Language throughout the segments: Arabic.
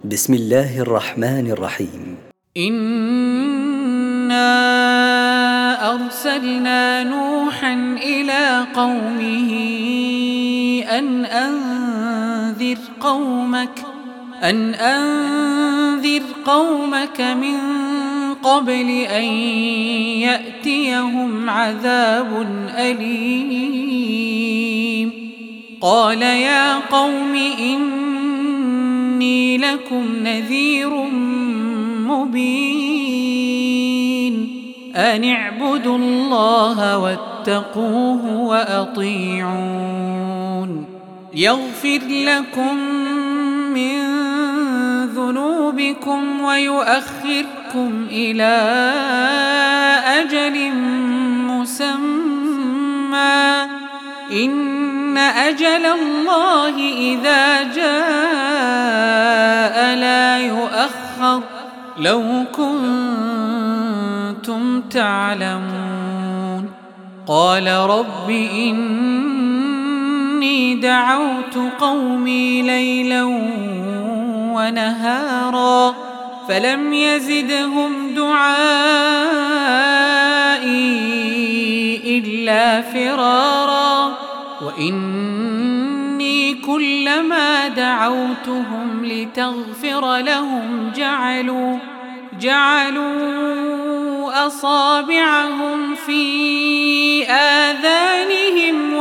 بسم الله الرحمن الرحيم. إنا أرسلنا نوحا إلى قومه أن أنذر قومك من قبل أن يأتيهم عذاب أليم. قال يا قوم إني لكم نذير مبين أن اعبدوا الله واتقوه وأطيعون يغفر لكم من ذنوبكم ويؤخركم إلى أجل مسمى إن أجل الله إذا جاء لا يؤخر لو كنتم تعلمون. قال رب إني دعوت قومي ليلا ونهارا فلم يزدهم دعائي إلا فرارا وإني كلما دعوتهم لتغفر لهم جعلوا أصابعهم في آذانهم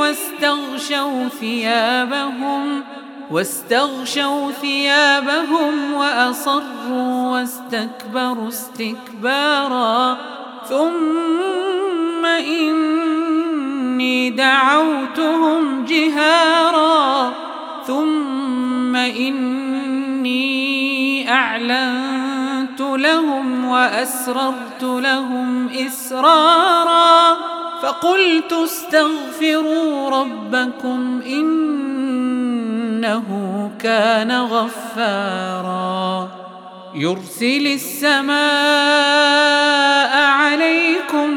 واستغشوا ثيابهم وأصروا واستكبروا استكبارا ثم إني دعوتهم جهارا ثم إني أعلنت لهم وأسررت لهم إسرارا فقلت استغفروا ربكم إنه كان غفارا يرسل السماء عليكم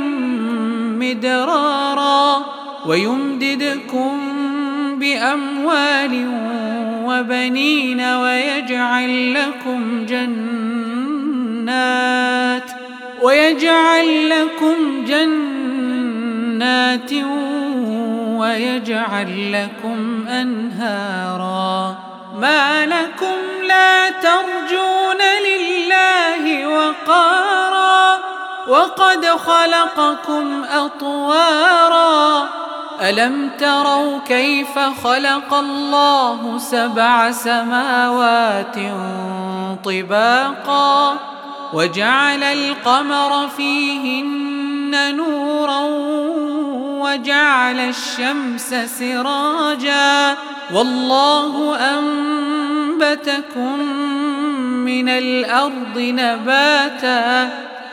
مدرارا ويمددكم بأموال وبنين ويجعل لكم جنات ويجعل لكم أنهارا ما لكم لا ترجون لله وقارا وقد خلقكم أطوارا ألم تروا كيف خلق الله 7 سماوات طباقا وجعل القمر فيهن نورا وجعل الشمس سراجا والله أنبتكم من الأرض نباتا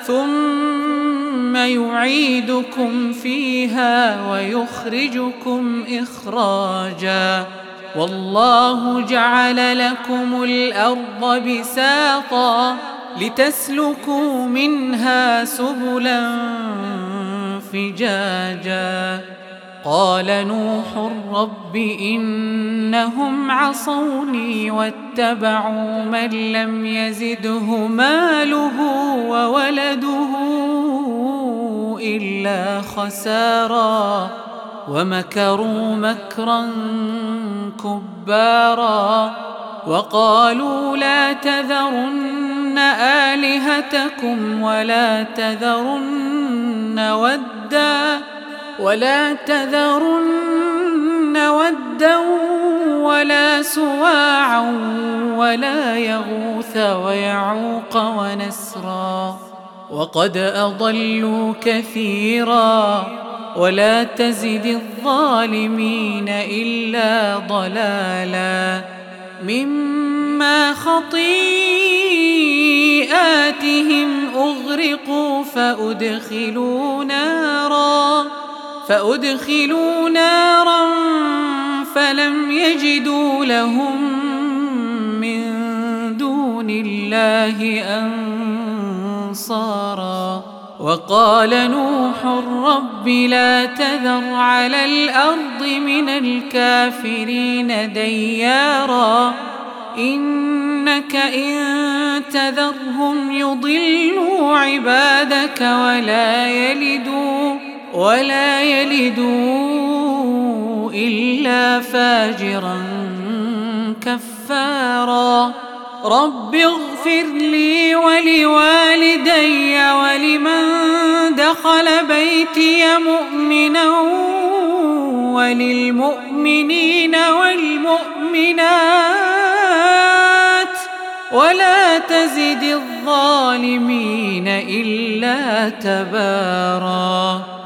ثم يعيدكم فيها ويخرجكم إخراجا والله جعل لكم الأرض بساطا لتسلكوا منها سبلا فجاجا قال نوح رب إنهم عصوني واتبعوا من لم يزده ماله وولده إلا خسارا ومكروا مكرا كبارا وقالوا لا تذرن آلهتكم ولا تذرن ودا ولا سواعا ولا يغوث ويعوق ونسرا وقد أضلوا كثيرا ولا تزد الظالمين إلا ضلالا مما خطيئاتهم أغرقوا فأدخلوا نارا فلم يجدوا لهم من دون الله أنصارا وقال نوح رب لا تذر على الأرض من الكافرين ديارا إنك إن تذرهم يضلوا عبادك ولا يلدوا إلا فاجرا كفارا رب اغفر لي ولوالدي ولمن دخل بيتي مؤمنا وللمؤمنين والمؤمنات ولا تزد الظالمين إلا تباراً.